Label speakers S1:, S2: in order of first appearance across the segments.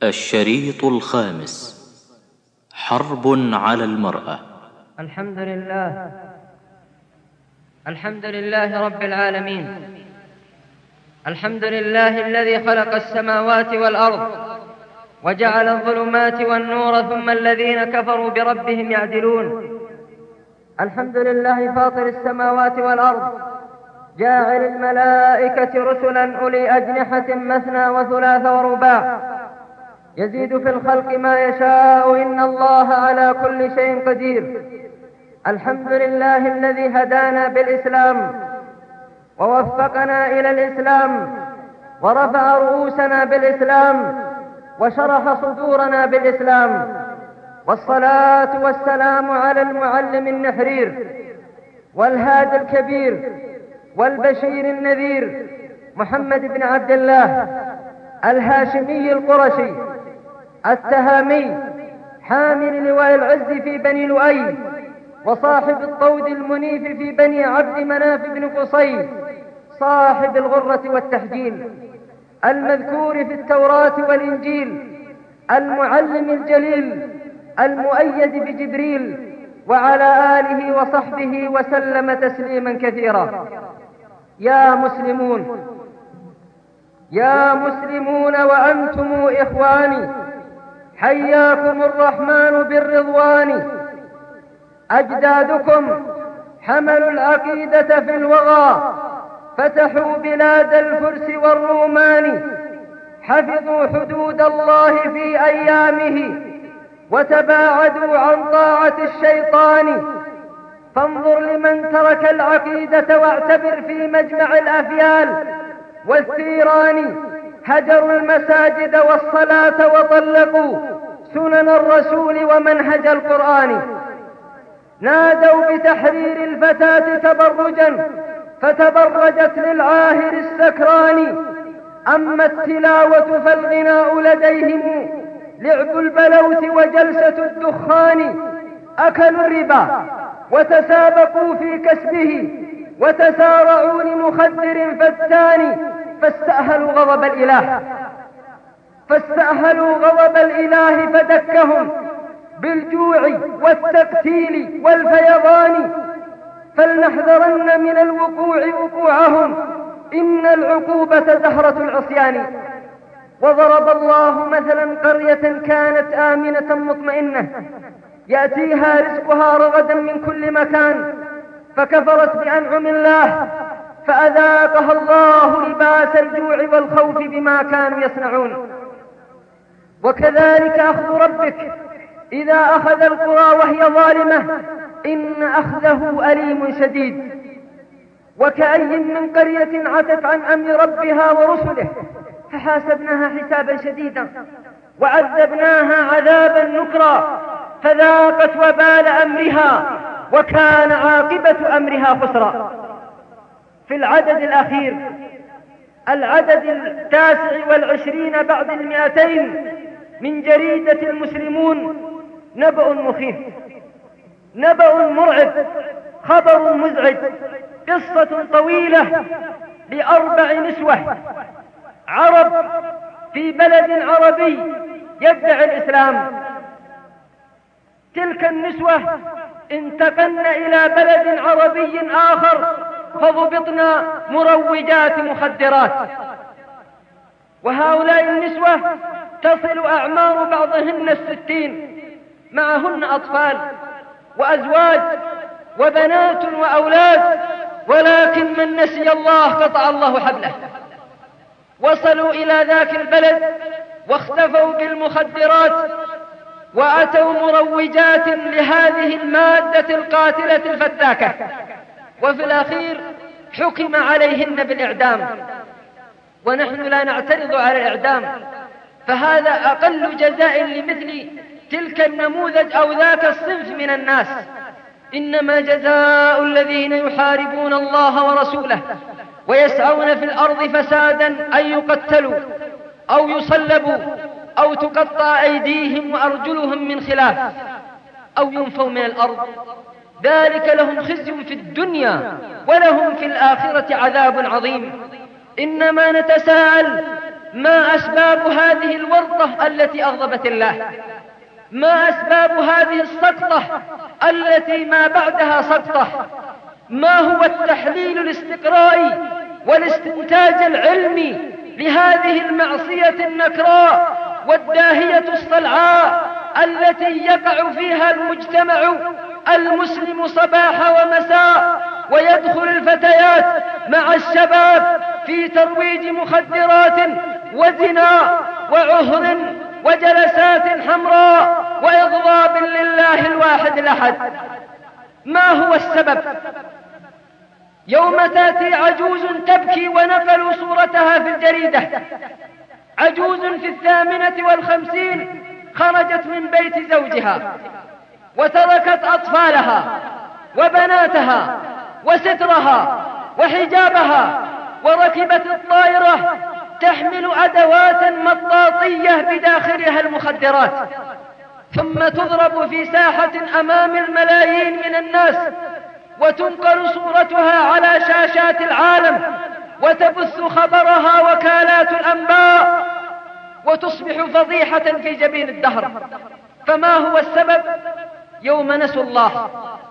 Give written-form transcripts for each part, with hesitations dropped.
S1: الشريط الخامس: حرب على المرأة.
S2: الحمد لله رب العالمين. الحمد لله الذي خلق السماوات والأرض وجعل الظلمات والنور، ثم الذين كفروا بربهم يعدلون. الحمد لله فاطر السماوات والأرض، جاعل الملائكة رسلا أولي أجنحة مثنى وثلاث ورباع، يزيد في الخلق ما يشاء، إن الله على كل شيء قدير. الحمد لله الذي هدانا بالإسلام ووفقنا إلى الإسلام، ورفع رؤوسنا بالإسلام، وشرح صدورنا بالإسلام. والصلاة والسلام على المعلم النحرير والهادي الكبير والبشير النذير، محمد بن عبد الله الهاشمي القرشي التهامي، حامل لواء العز في بني لؤي، وصاحب الطود المنيف في بني عبد مناف بن قصي، صاحب الغرة والتحجيل، المذكور في التوراة والإنجيل، المعلم الجليل المؤيد بجبريل، وعلى آله وصحبه وسلم تسليما كثيرا. يا مسلمون وأنتم إخواني، حياكم الرحمن بالرضوان. أجدادكم حملوا العقيدة في الوغى، فتحوا بلاد الفرس والرومان، حفظوا حدود الله في أيامه، وتباعدوا عن طاعة الشيطان. فانظر لمن ترك العقيدة واعتبر في مجمع الأفيال والثيران، هجروا المساجد والصلاة وطلقوا سنن الرسول ومنهج القرآن. نادوا بتحرير الفتاة تبرجا، فتبرجت للعاهر السكران. أما التلاوة فالغناء لديهم لعب البلوت وجلسة الدخان. أكلوا الربا وتسابقوا في كسبه، وتسارعوا لمخدر فتان. فاستأهلوا غضب الإله فدكهم بالجوع والتقتيل والفيضان. فلنحذرن من الوقوع وقوعهم، إن العقوبة زهرة العصيان. وضرب الله مثلا قرية كانت آمنة مطمئنة، يأتيها رزقها رغدا من كل مكان، فكفرت بأنعم الله فأذاقها الله لباس الجوع والخوف بما كانوا يصنعون. وكذلك أخذ ربك إذا أخذ القرى وهي ظالمة، إن أخذه أليم شديد. وكأي من قرية عتت عن أمر ربها ورسله، فحاسبناها حسابا شديدا، وعذبناها عذابا نكرا، فذاقت وبال أمرها، وكان عاقبة أمرها خسرا. في العدد الأخير، العدد 29 بعد 200 من جريدة المسلمون، نبأ مخيف، نبأ مرعب، خبر مزعج، قصة طويلة ل4 نسوة عرب في بلد عربي يدعي الإسلام. تلك النسوة انتقلن إلى بلد عربي آخر، فضبطن مروجات مخدرات. وهؤلاء النسوة تصل أعمار بعضهن 60، معهن أطفال وأزواج وبنات وأولاد، ولكن من نسي الله قطع الله حبله. وصلوا إلى ذاك البلد واختفوا بالمخدرات، وأتوا مروجات لهذه المادة القاتلة الفتاكة، وفي الأخير حكم عليهن بالإعدام. ونحن لا نعترض على الإعدام، فهذا أقل جزاء لمثل تلك النموذج أو ذاك الصنف من الناس. إنما جزاء الذين يحاربون الله ورسوله ويسعون في الأرض فسادا أن يقتلوا أو يصلبوا أو تقطع أيديهم وأرجلهم من خلاف أو ينفوا من الأرض، ذلك لهم خزي في الدنيا ولهم في الآخرة عذاب عظيم. إنما نتساءل ما أسباب هذه الورطة التي أغضبت الله؟ ما أسباب هذه السقطة التي ما بعدها سقطة؟ ما هو التحليل الاستقرائي والاستنتاج العلمي لهذه المعصية النكراء والداهية الصلعاء التي يقع فيها المجتمع المسلم صباح ومساء، ويدخل الفتيات مع الشباب في ترويج مخدرات وزنا وعهر وجلسات حمراء وإغضاب لله الواحد الأحد؟ ما هو السبب؟ يوم تأتي عجوز تبكي ونقلوا صورتها في الجريدة، عجوز في 58 خرجت من بيت زوجها وتركت أطفالها وبناتها وسترها وحجابها، وركبت الطائرة تحمل أدوات مطاطية بداخلها المخدرات، ثم تضرب في ساحة أمام الملايين من الناس، وتنقل صورتها على شاشات العالم، وتبث خبرها وكالات الأنباء، وتصبح فضيحة في جبين الدهر. فما هو السبب؟ يوم نسوا الله.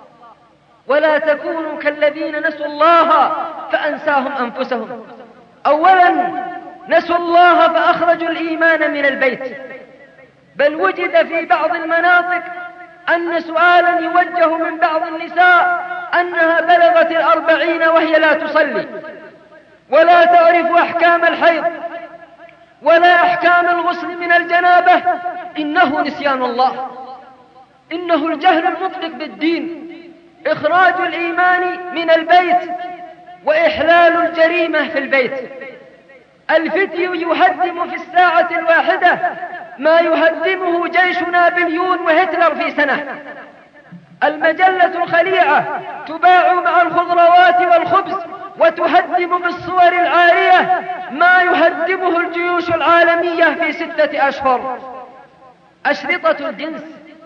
S2: ولا تكونوا كالذين نسوا الله فأنساهم أنفسهم. أولا نسوا الله فأخرجوا الإيمان من البيت، بل وجد في بعض المناطق أن سؤالا يوجه من بعض النساء أنها بلغت 40 وهي لا تصلي ولا تعرف أحكام الحيض ولا أحكام الغسل من الجنابة. إنه نسيان الله، إنه الجهل المطلق بالدين، إخراج الإيمان من البيت وإحلال الجريمة في البيت. الفتي يهدم في الساعة الواحدة ما يهدمه جيش نابليون وهتلر في سنة. المجلة الخليعة تباع مع الخضروات والخبز وتهدم بالصور العارية ما يهدمه الجيوش العالمية في 6 أشهر. أشرطة الجنس،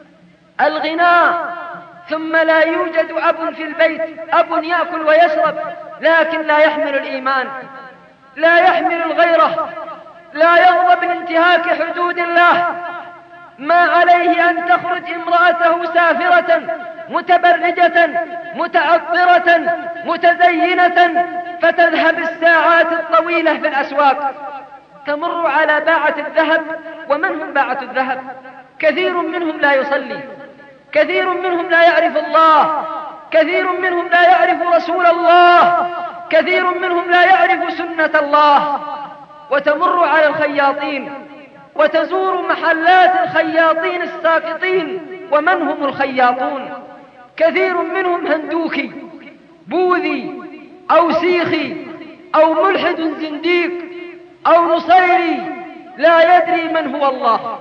S2: الغناء، ثم لا يوجد أب في البيت، أب يأكل ويشرب لكن لا يحمل الإيمان، لا يحمل الغيرة، لا يرضى بانتهاك حدود الله. ما عليه أن تخرج امرأته سافرة متبرجة متعطرة متزينة فتذهب الساعات الطويلة في الأسواق، تمر على باعة الذهب. ومن هم باعة الذهب؟ كثير منهم لا يصلي، كثير منهم لا يعرف الله، كثير منهم لا يعرف رسول الله، كثير منهم لا يعرف سنة الله. وتمر على الخياطين وتزور محلات الخياطين الساقطين. ومن هم الخياطون؟ كثير منهم هندوكي بوذي أو سيخي أو ملحد زنديق أو نصيري لا يدري من هو الله.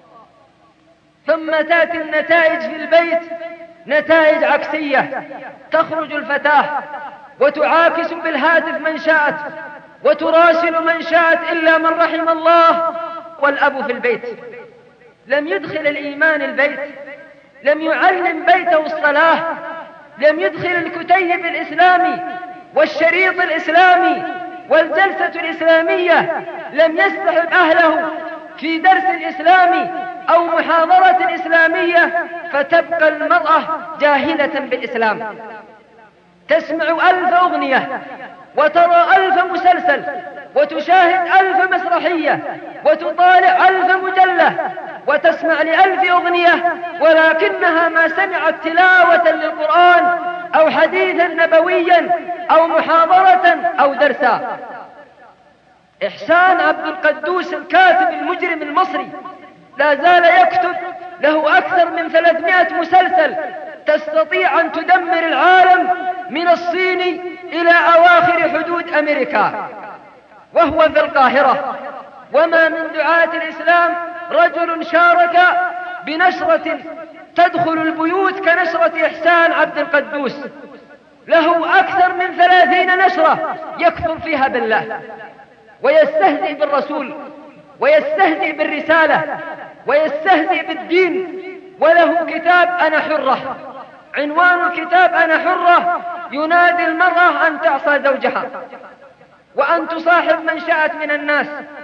S2: ثم تأتي النتائج في البيت نتائج عكسية، تخرج الفتاة وتعاكس بالهاتف من شاءت وتراسل من شاءت إلا من رحم الله. والأب في البيت لم يدخل الإيمان البيت، لم يعلم بيته الصلاة، لم يدخل الكتيب الإسلامي والشريط الإسلامي والجلسة الإسلامية، لم يستحب أهله في درس الإسلامي أو محاضرة إسلامية، فتبقى المرأة جاهلة بالإسلام، تسمع 1000 أغنية وترى 1000 مسلسل وتشاهد 1000 مسرحية وتطالع 1000 مجلة وتسمع ل1000 أغنية، ولكنها ما سمعت تلاوة للقرآن أو حديثا نبويا أو محاضرة أو درسا. إحسان عبد القدوس الكاتب المجرم المصري لا زال يكتب، له أكثر من 300 مسلسل تستطيع أن تدمر العالم من الصين إلى أواخر حدود أمريكا، وهو في القاهرة. وما من دعاة الإسلام رجل شارك بنشرة تدخل البيوت كنشرة إحسان عبد القدوس، له أكثر من 30 نشرة يكفر فيها بالله ويستهزئ بالرسول ويستهزئ بالرسالة ويستهزئ بالدين. وله كتاب أنا حرة، عنوان الكتاب أنا حرة، ينادي المرأة أن تعصى زوجها وأن تصاحب من شاءت من الناس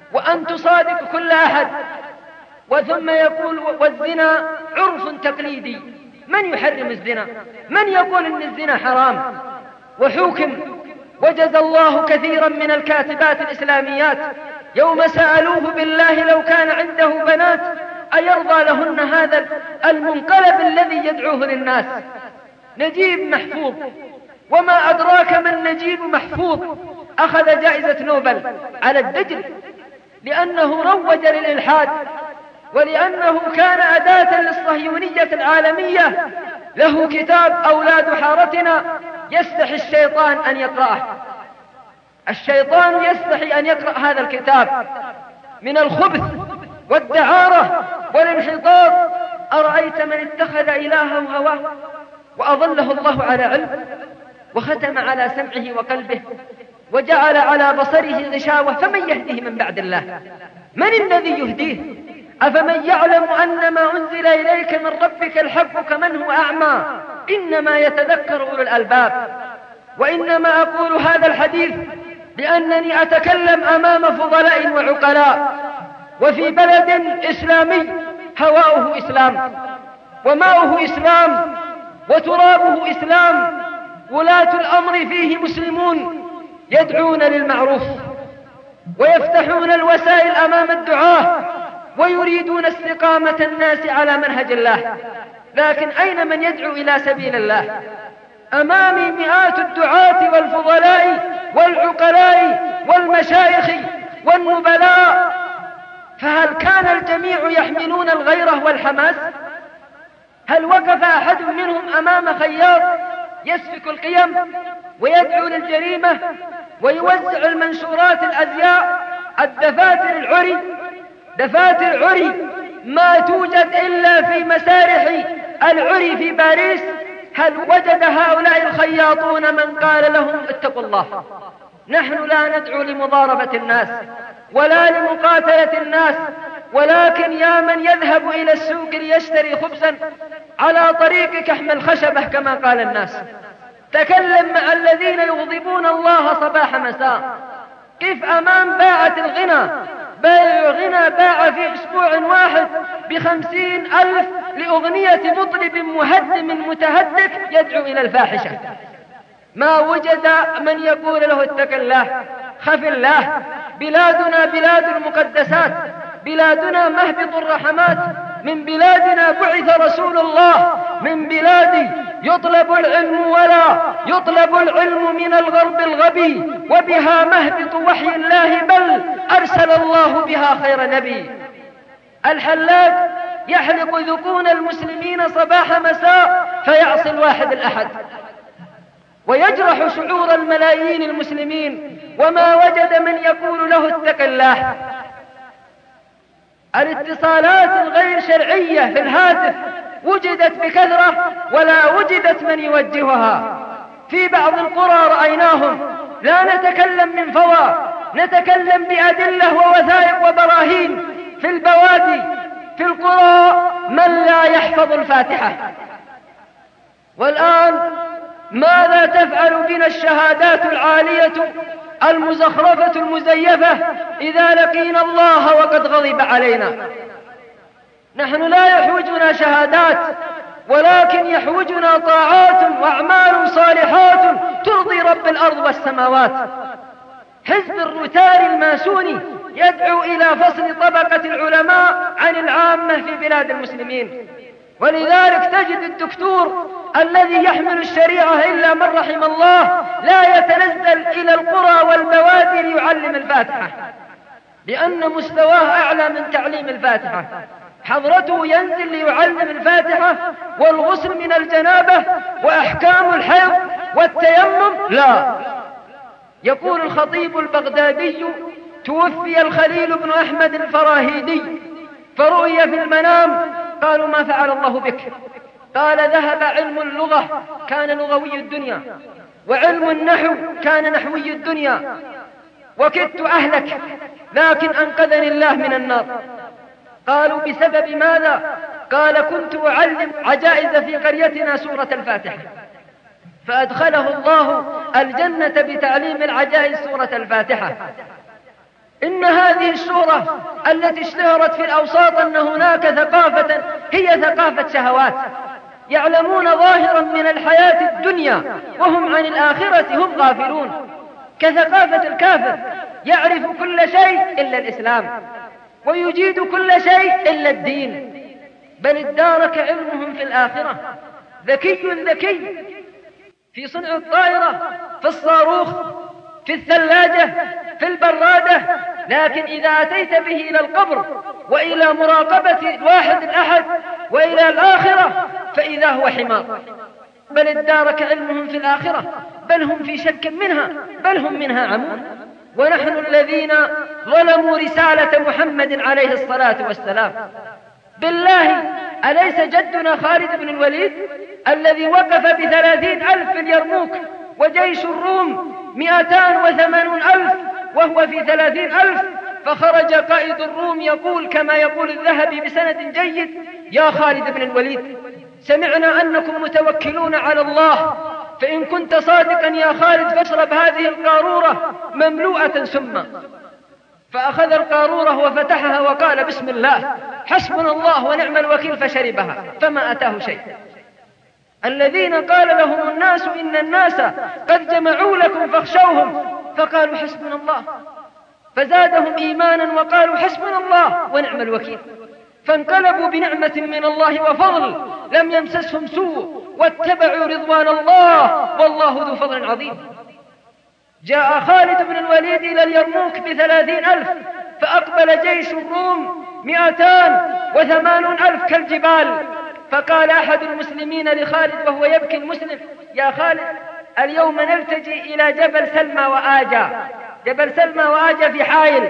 S2: وأن تصادق كل أحد. وثم يقول والزنا عرف تقليدي، من يحرم الزنا؟ من يقول إن الزنا حرام؟ وحكم. وجزى الله كثيرا من الكاتبات الإسلاميات يوم سألوه بالله لو كان عنده بنات أيرضى لهن هذا المنقلب الذي يدعوه للناس؟ نجيب محفوظ، وما أدراك من نجيب محفوظ، أخذ جائزة نوبل على الدجل لأنه روج للإلحاد، ولأنه كان أداة للصهيونية العالمية. له كتاب أولاد حارتنا يستحي الشيطان أن يقرأه، الشيطان يستحي أن يقرأ هذا الكتاب من الخبث والدعارة والانحطاط. أرأيت من اتخذ إلهه هواه وأضله الله على علم، وختم على سمعه وقلبه، وجعل على بصره غشاوة، فمن يهديه من بعد الله؟ من الذي يهديه؟ أفمن يعلم أن ما أنزل إليك من ربك الحق كمن هو أعمى؟ إنما يتذكر أولو الألباب. وإنما أقول هذا الحديث لأنني أتكلم أمام فضلاء وعقلاء، وفي بلد إسلامي هواؤه إسلام وماؤه إسلام وترابه إسلام، ولاة الأمر فيه مسلمون يدعون للمعروف ويفتحون الوسائل أمام الدعاة ويريدون استقامة الناس على منهج الله. لكن أين من يدعو إلى سبيل الله؟ أمامي مئات الدعاة والفضلاء والعقلاء والمشايخ والنبلاء، فهل كان الجميع يحملون الغيرة والحماس؟ هل وقف أحد منهم أمام خياط يسفك القيم ويدعو للجريمة ويوزع المنشورات الأزياء، الدفاتر العري، دفاتر العري ما توجد إلا في مسارح العري في باريس؟ هل وجد هؤلاء الخياطون من قال لهم اتقوا الله؟ نحن لا ندعو لمضاربة الناس ولا لمقاتلة الناس، ولكن يا من يذهب إلى السوق ليشتري خبزا على طريق كحم الخشبة كما قال الناس، تكلم مع الذين يغضبون الله صباح مساء. كيف أمام باعة الغنى، بائع غنى باع في أسبوع واحد ب50,000 لأغنية مطرب مهدم متهدف يدعو إلى الفاحشة؟ ما وجد من يقول له اتق الله، خف الله. بلادنا بلاد المقدسات، بلادنا مهبط الرحمات، من بلادنا بعث رسول الله، من بلادي يطلب العلم ولا يطلب العلم من الغرب الغبي، وبها مهبط وحي الله، بل أرسل الله بها خير نبي. الحلاق يحلق ذقون المسلمين صباح مساء فيعصي الواحد الأحد ويجرح شعور الملايين المسلمين، وما وجد من يقول له اتق الله. الاتصالات الغير شرعية في الهاتف وجدت بكثرة ولا وجدت من يوجهها. في بعض القرى رأيناهم، لا نتكلم من فوى، نتكلم بأدلة ووثائق وبراهين. في البوادي في القرى من لا يحفظ الفاتحة. والآن ماذا تفعل بنا الشهادات العالية المزخرفة المزيفة إذا لقينا الله وقد غضب علينا؟ نحن لا يحوجنا شهادات، ولكن يحوجنا طاعات وأعمال صالحات ترضي رب الأرض والسماوات. حزب الروتاري الماسوني يدعو إلى فصل طبقة العلماء عن العامة في بلاد المسلمين، ولذلك تجد الدكتور الذي يحمل الشريعة إلا من رحم الله لا يتنزل إلى القرى والبوادي ليعلم الفاتحة، لأن مستواه أعلى من تعليم الفاتحة. حضرته ينزل ليعلم الفاتحة والغسل من الجنابة وأحكام الحيض والتيمم لا. يقول الخطيب البغدادي: توفي الخليل بن أحمد الفراهيدي فرؤي في المنام، قالوا ما فعل الله بك؟ قال ذهب علم اللغة، كان لغوي الدنيا، وعلم النحو كان نحوي الدنيا، وكدت أهلك لكن أنقذني الله من النار. قالوا بسبب ماذا؟ قال كنت أعلم عجائز في قريتنا سورة الفاتحة، فأدخله الله الجنة بتعليم العجائز سورة الفاتحة. إن هذه الصورة التي اشتهرت في الأوساط أن هناك ثقافة هي ثقافة شهوات، يعلمون ظاهرا من الحياة الدنيا وهم عن الآخرة هم غافلون، كثقافة الكافر يعرف كل شيء إلا الإسلام ويجيد كل شيء إلا الدين، بل ادارك علمهم في الآخرة. ذكي في صنع الطائرة، في الصاروخ، في الثلاجة، في البرادة، لكن إذا أتيت به إلى القبر وإلى مراقبة الواحد الأحد وإلى الآخرة فإذا هو حمار. بل ادارك علمهم في الآخرة، بل هم في شك منها، بل هم منها عمون. ونحن الذين ظلموا رسالة محمد عليه الصلاة والسلام، بالله أليس جدنا خالد بن الوليد الذي وقف ب30,000 في اليرموك وجيش الروم 280,000 وهو في 30,000، فخرج قائد الروم يقول كما يقول الذهبي بسند جيد: يا خالد بن الوليد، سمعنا أنكم متوكلون على الله، فإن كنت صادقا يا خالد فاشرب هذه القارورة مملوءة سما. فأخذ القارورة وفتحها وقال: بسم الله، حسبنا الله ونعم الوكيل، فشربها فما أتاه شيء. الذين قال لهم الناس إن الناس قد جمعوا لكم فاخشوهم، فقالوا حسبنا الله، فزادهم إيمانا وقالوا حسبنا الله ونعم الوكيل، فانقلبوا بنعمة من الله وفضل لم يمسسهم سوء واتبعوا رضوان الله والله ذو فضل عظيم. جاء خالد بن الوليد إلى اليرموك ب30,000، فأقبل جيش الروم 280,000 كالجبال. فقال أحد المسلمين لخالد وهو يبكي المسلم: يا خالد، اليوم نلتجي إلى جبل سلمى وآجا. جبل سلمى وآجا في حائل.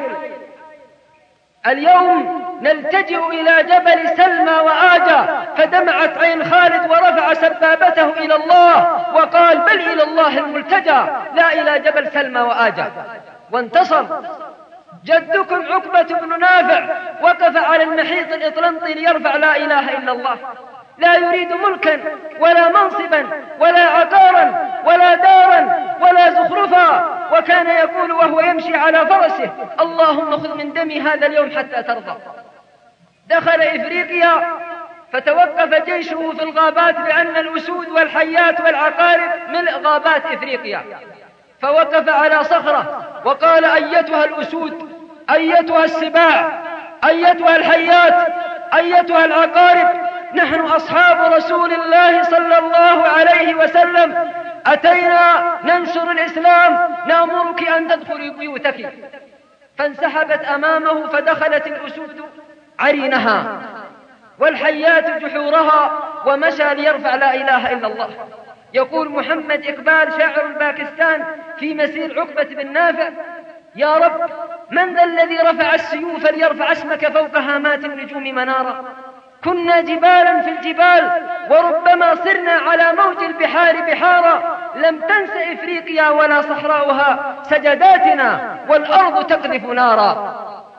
S2: اليوم نلتجئ إلى جبل سلمى وآجا. فدمعت عين خالد ورفع سبابته إلى الله وقال: بل إلى الله الملتجى لا إلى جبل سلمى وآجا. وانتصر. جدكم عقبة بن نافع وقف على المحيط الإطلنطي ليرفع لا إله إلا الله، لا يريد ملكا ولا منصبا ولا عقارا ولا دارا ولا زخرفا، وكان يقول وهو يمشي على فرسه: اللهم خذ من دمي هذا اليوم حتى ترضى. دخل إفريقيا فتوقف جيشه في الغابات، لأن الأسود والحيات والعقارب ملء غابات إفريقيا، فوقف على صخرة وقال: أيتها الأسود، أيتها السباع، أيتها الحيات، أيتها العقارب، نحن أصحاب رسول الله صلى الله عليه وسلم، أتينا ننشر الإسلام، نأمرك أن تدخلي بيوتك. فانسحبت أمامه، فدخلت الأسود عرينها والحيات جحورها، ومشى ليرفع لا إله إلا الله. يقول محمد إقبال شاعر الباكستان في مسير عقبة بن نافع: يا رب، من ذا الذي رفع السيوف ليرفع اسمك فوق هامات النجوم منارا؟ كنا جبالا في الجبال وربما صرنا على موج البحار بحارا، لم تنس إفريقيا ولا صحراؤها سجداتنا والأرض تقذف نارا.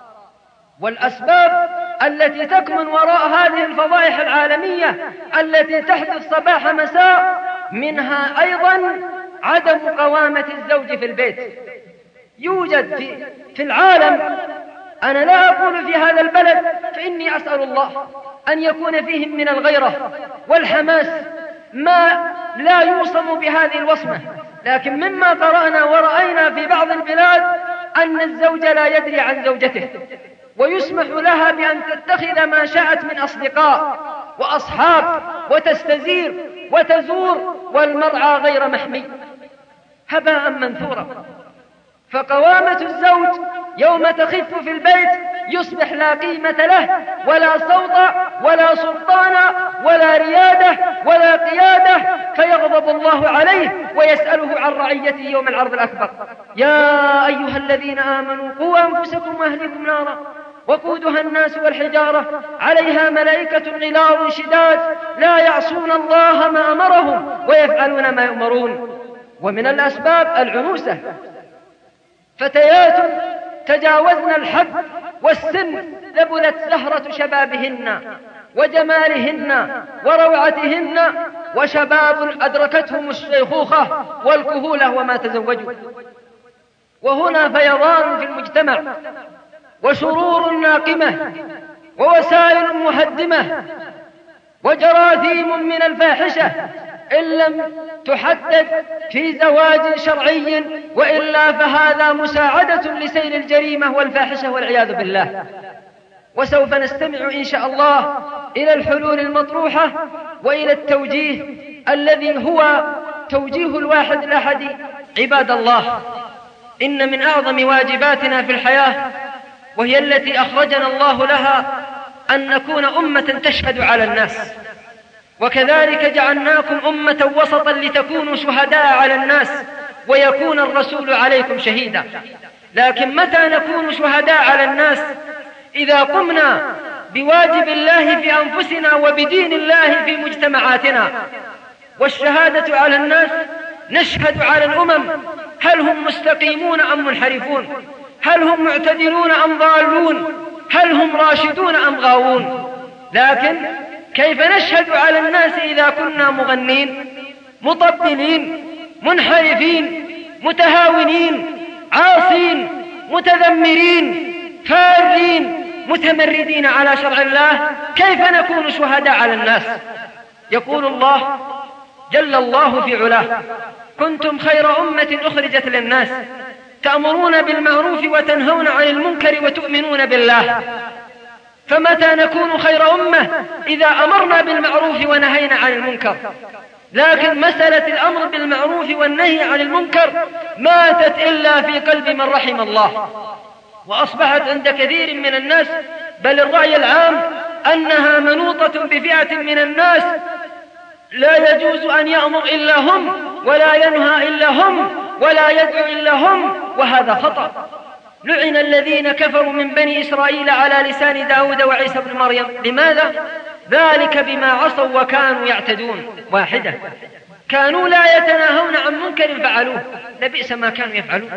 S2: والأسباب التي تكمن وراء هذه الفضائح العالمية التي تحدث صباح مساء، منها أيضا عدم قوامة الزوج في البيت. يوجد في العالم، أنا لا أقول في هذا البلد، فإني أسأل الله أن يكون فيهم من الغيرة والحماس ما لا يوصم بهذه الوصمة، لكن مما قرأنا ورأينا في بعض البلاد أن الزوج لا يدري عن زوجته، ويسمح لها بأن تتخذ ما شاءت من أصدقاء وأصحاب وتستزير وتزور، والمرعى غير محمي، هباء منثورا. فقوامة الزوج يوم تخف في البيت يصبح لا قيمة له، ولا صوت ولا سلطان ولا ريادة ولا قيادة، فيغضب الله عليه ويسأله عن رعيته يوم العرض الأكبر. يا أيها الذين آمنوا قوا أنفسكم وأهلكم نارا وقودها الناس والحجارة عليها ملائكة غلاظ شداد لا يعصون الله ما أمرهم ويفعلون ما يؤمرون. ومن الأسباب العنوسة، فتيات تجاوزن الحد والسن، ذبلت زهرة شبابهن وجمالهن وروعتهن، وشباب أدركتهم الشيخوخة والكهولة وما تزوجوا. وهنا فيضان في المجتمع وشرور ناقمة ووسائل مهدمة وجراثيم من الفاحشة إن لم تحدد في زواج شرعي، وإلا فهذا مساعدة لسير الجريمة والفاحشة والعياذ بالله. وسوف نستمع إن شاء الله إلى الحلول المطروحة وإلى التوجيه الذي هو توجيه الواحد الأحد. عباد الله، إن من أعظم واجباتنا في الحياة، وهي التي أخرجنا الله لها، أن نكون أمة تشهد على الناس، وكذلك جعلناكم أمة وسطا لتكونوا شهداء على الناس ويكون الرسول عليكم شهيدا. لكن متى نكون شهداء على الناس؟ إذا قمنا بواجب الله في أنفسنا وبدين الله في مجتمعاتنا. والشهادة على الناس نشهد على الأمم، هل هم مستقيمون أم منحرفون؟ هل هم معتدلون أم ضالون؟ هل هم راشدون أم غاوون؟ لكن كيف نشهد على الناس إذا كنا مغنين، مطبلين، منحرفين، متهاونين، عاصين، متذمرين، فارين، متمردين على شرع الله؟ كيف نكون شهداء على الناس؟ يقول الله جل الله في علاه: كنتم خير أمة أخرجت للناس تأمرون بالمعروف وتنهون عن المنكر وتؤمنون بالله. فمتى نكون خير أمة؟ إذا أمرنا بالمعروف ونهينا عن المنكر. لكن مسألة الأمر بالمعروف والنهي عن المنكر ماتت إلا في قلب من رحم الله، وأصبحت عند كثير من الناس، بل الرأي العام، أنها منوطة بفئة من الناس لا يجوز أن يأمر إلا هم، ولا ينهى إلا هم، ولا يدعو إلا هم، وهذا خطأ. لعن الذين كفروا من بني إسرائيل على لسان داود وعيسى بن مريم. لماذا؟ ذلك بما عصوا وكانوا يعتدون. واحدة، كانوا لا يتناهون عن منكر فعلوه، لبئس ما كانوا يفعلون.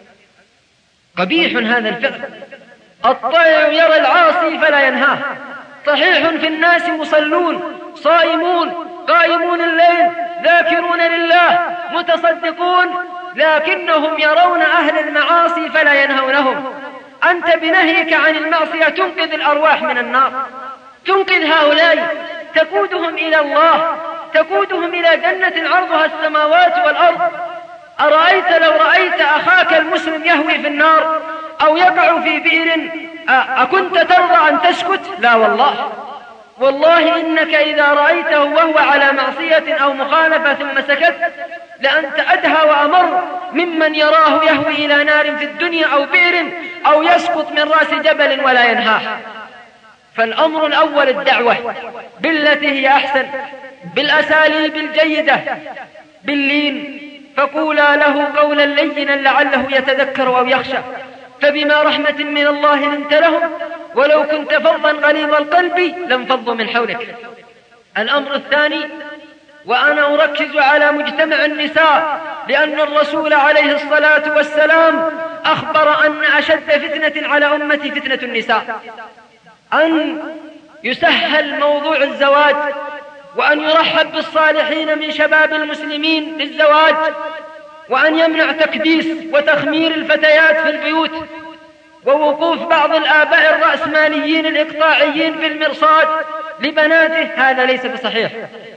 S2: قبيح هذا الفعل. الطائع يرى العاصي فلا ينهاه. صحيح في الناس مصلون، صائمون، قائمون الليل، ذاكرون لله، متصدقون، لكنهم يرون أهل المعاصي فلا ينهونهم. أنت بنهيك عن المعصية تنقذ الأرواح من النار، تنقذ هؤلاء، تقودهم إلى الله، تقودهم إلى جنة عرضها السماوات والأرض. أرأيت لو رأيت أخاك المسلم يهوي في النار أو يقع في بئر، أكنت ترضى أن تسكت؟ لا والله. والله إنك إذا رأيته وهو على معصية أو مخالفة ثم سكت، لأنت أدهى وأمر ممن يراه يهوي إلى نار في الدنيا أو بئر أو يسقط من رأس جبل ولا ينهاه. فالأمر الأول الدعوة بالتي هي أحسن، بالأساليب الجيدة، باللين، فقولا له قولا لينا لعله يتذكر أو يخشى. فبما رحمة من الله لنت لهم، ولو كنت فظا غليظ القلب لانفضوا من حولك. الأمر الثاني، وأنا أركز على مجتمع النساء، لأن الرسول عليه الصلاة والسلام أخبر أن أشد فتنة على أمتي فتنة النساء. أن يسهل موضوع الزواج، وأن يرحب بالصالحين من شباب المسلمين للزواج، وأن يمنع تكديس وتخمير الفتيات في البيوت، ووقوف بعض الآباء الرأسماليين الإقطاعيين في المرصاد لبناته. هذا ليس بصحيح.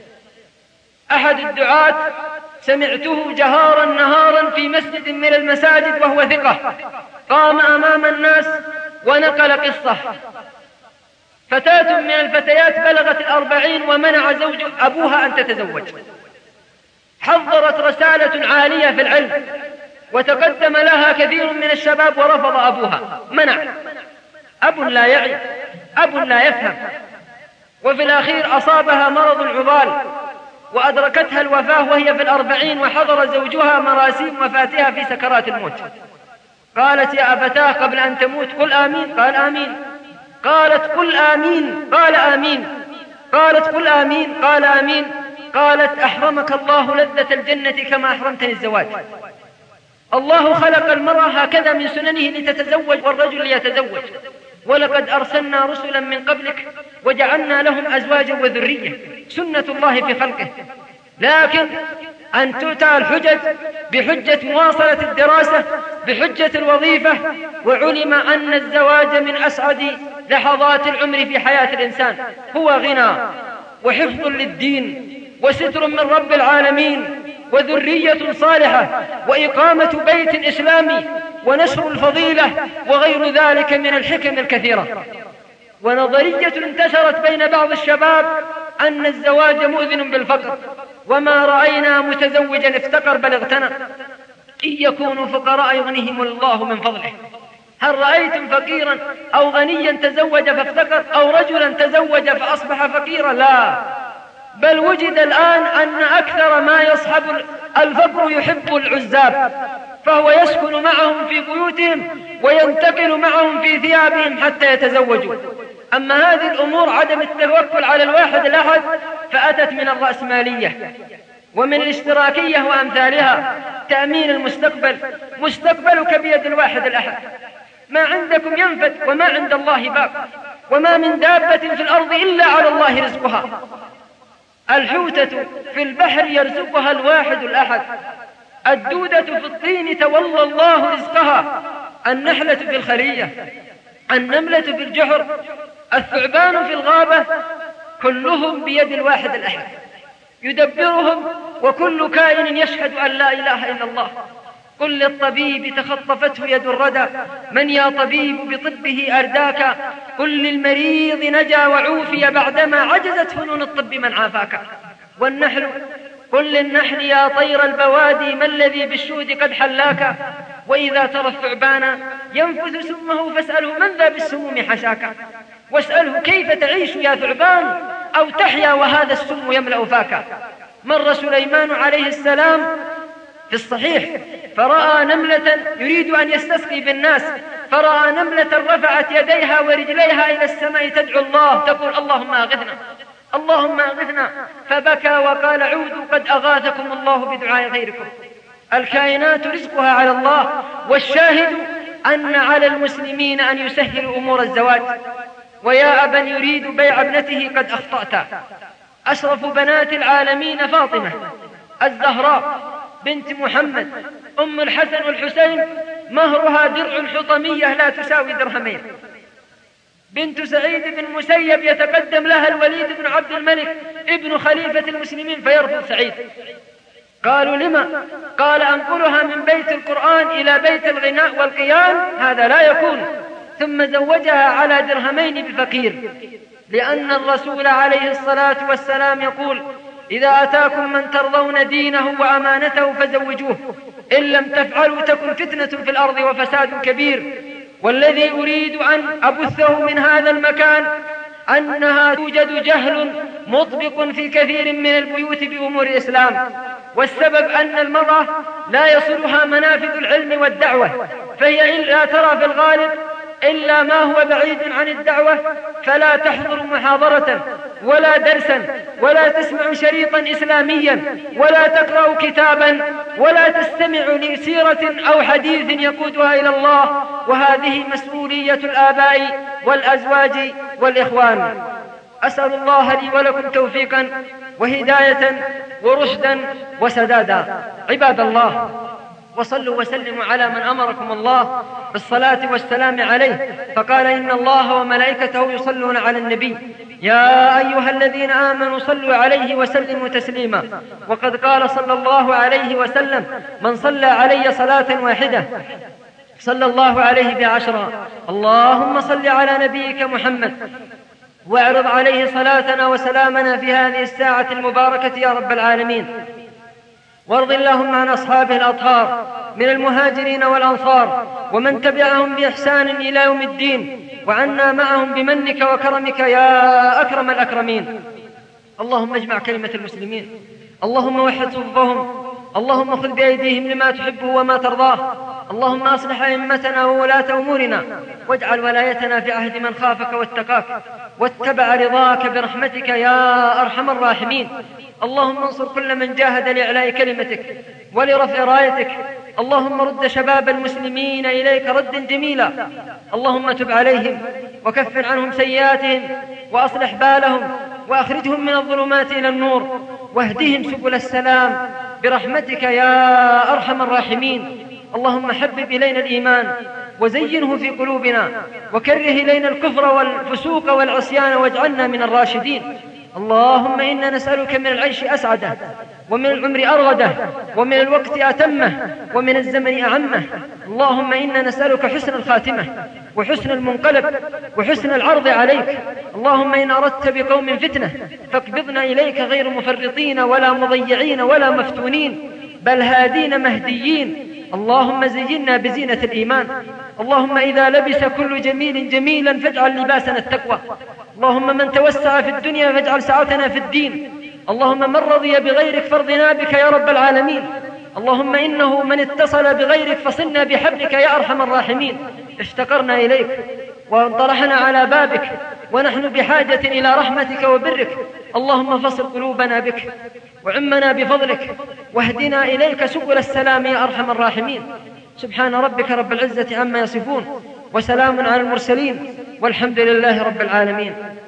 S2: أحد الدعاة سمعته جهارا نهارا في مسجد من المساجد وهو ثقة، قام أمام الناس ونقل قصة. فتاة من الفتيات بلغت 40 ومنع زوج أبوها أن تتزوج. حضرت رسالة عالية في العلم، وتقدم لها كثير من الشباب ورفض أبوها، منع. أب لا يعي، أب لا يفهم. وفي الأخير أصابها مرض العضال وأدركتها الوفاة وهي في 40، وحضر زوجها مراسيم وفاتها في سكرات الموت. قالت: يا أبتاه قبل أن تموت قل آمين. قال آمين. قالت: قل آمين. قال آمين. قالت: قل آمين. قال آمين. قالت: أحرمك الله لذة الجنة كما أحرمتني الزواج. الله خلق المرأة هكذا من سننه لتتزوج والرجل ليتزوج. ولقد أرسلنا رسلا من قبلك وجعلنا لهم أزواجا وذرية، سنة الله في خلقه. لكن أن تؤتى الحجج بحجة مواصلة الدراسة، بحجة الوظيفة، وعلم أن الزواج من أسعد لحظات العمر في حياة الإنسان، هو غنى وحفظ للدين وستر من رب العالمين وذرية صالحة وإقامة بيت إسلامي ونشر الفضيلة وغير ذلك من الحكم الكثيرة. ونظرية انتشرت بين بعض الشباب أن الزواج مؤذن بالفقر، وما رأينا متزوجا افتقر بل اغتنى. إن يكونوا فقراء يغنيهم الله من فضله. هل رأيتم فقيرا أو غنيا تزوج فافتقر، أو رجلا تزوج فأصبح فقيرا؟ لا، بل وجد الآن أن أكثر ما يصحب الفقر يحب العزاب، فهو يسكن معهم في بيوتهم وينتقل معهم في ثيابهم حتى يتزوجوا. أما هذه الأمور عدم التوكل على الواحد الأحد فأتت من الرأسمالية ومن الاشتراكية وأمثالها. تأمين المستقبل، مستقبلك بيد الواحد الأحد. ما عندكم ينفد وما عند الله باق، وما من دابة في الأرض إلا على الله رزقها. الحوتة في البحر يرزقها الواحد الأحد، الدودة في الطين تولى الله رزقها، النحلة في الخلية، النملة في الجحر، الثعبان في الغابة، كلهم بيد الواحد الأحد يدبرهم، وكل كائن يشهد أن لا إله إلا الله. قل للطبيب تخطفته يد الردى، من يا طبيب بطبه أرداك؟ قل للمريض نجا وعوفي بعدما عجزت فنون الطب من عافاك. والنحل، قل للنحل يا طير البوادي ما الذي بالشود قد حلاك؟ وإذا ترى الثعبان ينفث سمه فاسأله من ذا بالسموم حشاك، واسأله كيف تعيش يا ثعبان أو تحيا وهذا السم يملأ فاك. مر سليمان عليه السلام في الصحيح فرأى نملة يريد أن يستسقي بالناس، فرأى نملة رفعت يديها ورجليها إلى السماء تدعو الله تقول اللهم أغثنا اللهم أغثنا، فبكى وقال عودوا قد أغاثكم الله بدعاء غيركم. الكائنات رزقها على الله، والشاهد أن على المسلمين أن يسهلوا أمور الزواج. ويا أبا يريد بيع ابنته قد أخطأت. أشرف بنات العالمين فاطمة الزهراء بنت محمد أم الحسن والحسين، مهرها درع حطمية لا تساوي درهمين. بنت سعيد بن مسيب يتقدم لها الوليد بن عبد الملك ابن خليفة المسلمين فيرفض سعيد. قالوا لما؟ قال أنقلها من بيت القرآن إلى بيت الغناء والقيام، هذا لا يكون. ثم زوجها على درهمين بفقير، لأن الرسول عليه الصلاة والسلام يقول إذا أتاكم من ترضون دينه وأمانته فزوجوه، إن لم تفعلوا تكن فتنة في الأرض وفساد كبير. والذي أريد أن أبثه من هذا المكان أنها توجد جهل مطبق في كثير من البيوت بأمور الإسلام، والسبب أن المرأة لا يصلها منافذ العلم والدعوة، فهي لا ترى في الغالب إلا ما هو بعيد عن الدعوة، فلا تحضر محاضرة ولا درسا ولا تسمع شريطا إسلاميا ولا تقرأ كتابا ولا تستمع لسيرة أو حديث يقودها إلى الله. وهذه مسؤولية الآباء والأزواج والإخوان. أسأل الله لي ولكم توفيقا وهداية ورشدا وسدادا. عباد الله، وصلوا وسلموا على من أمركم الله بالصلاة والسلام عليه، فقال إن الله وملائكته يصلون على النبي يا أيها الذين آمنوا صلوا عليه وسلموا تسليما. وقد قال صلى الله عليه وسلم من صلى علي صلاة واحدة صلى الله عليه بعشرة. اللهم صل على نبيك محمد واعرض عليه صلاتنا وسلامنا في هذه الساعة المباركة يا رب العالمين. وارض اللهم عن أصحابه الأطهار من المهاجرين والأنصار ومن تبعهم بإحسان إلى يوم الدين، وعنا معهم بمنك وكرمك يا أكرم الأكرمين. اللهم اجمع كلمة المسلمين، اللهم وحد صفهم، اللهم خذ بأيديهم لما تحبه وما ترضاه. اللهم أصلح أئمتنا وولاة أمورنا، واجعل ولايتنا في عهد من خافك واتقاك واتبع رضاك برحمتك يا أرحم الراحمين. اللهم انصر كل من جاهد لإعلاء كلمتك ولرفع رايتك. اللهم رد شباب المسلمين إليك ردا جميلا. اللهم تب عليهم وكفر عنهم سيئاتهم وأصلح بالهم وأخرجهم من الظلمات إلى النور واهدهم سبل السلام برحمتك يا أرحم الراحمين. اللهم حبب إلينا الإيمان وزينه في قلوبنا، وكره إلينا الكفر والفسوق والعصيان واجعلنا من الراشدين. اللهم إنا نسألك من العيش أسعده، ومن العمر أرغده، ومن الوقت أتمه، ومن الزمن أعمه. اللهم إنا نسألك حسن الخاتمة وحسن المنقلب وحسن العرض عليك. اللهم إن أردت بقوم فتنة فاقبضنا إليك غير مفرطين ولا مضيعين ولا مفتونين، بل هادين مهديين. اللهم زينا بزينة الإيمان. اللهم إذا لبس كل جميل جميلا فاجعل لباسنا التقوى. اللهم من توسع في الدنيا فاجعل سعتنا في الدين. اللهم من رضي بغيرك فارضنا بك يا رب العالمين. اللهم إنه من اتصل بغيرك فصلنا بحبلك يا أرحم الراحمين. افتقرنا إليك وانطرحنا على بابك، ونحن بحاجة إلى رحمتك وبرك. اللهم فصل قلوبنا بك وعمنا بفضلك، واهدنا إليك سبل السلام يا أرحم الراحمين. سبحان ربك رب العزة عما يصفون، وسلام على المرسلين، والحمد لله رب العالمين.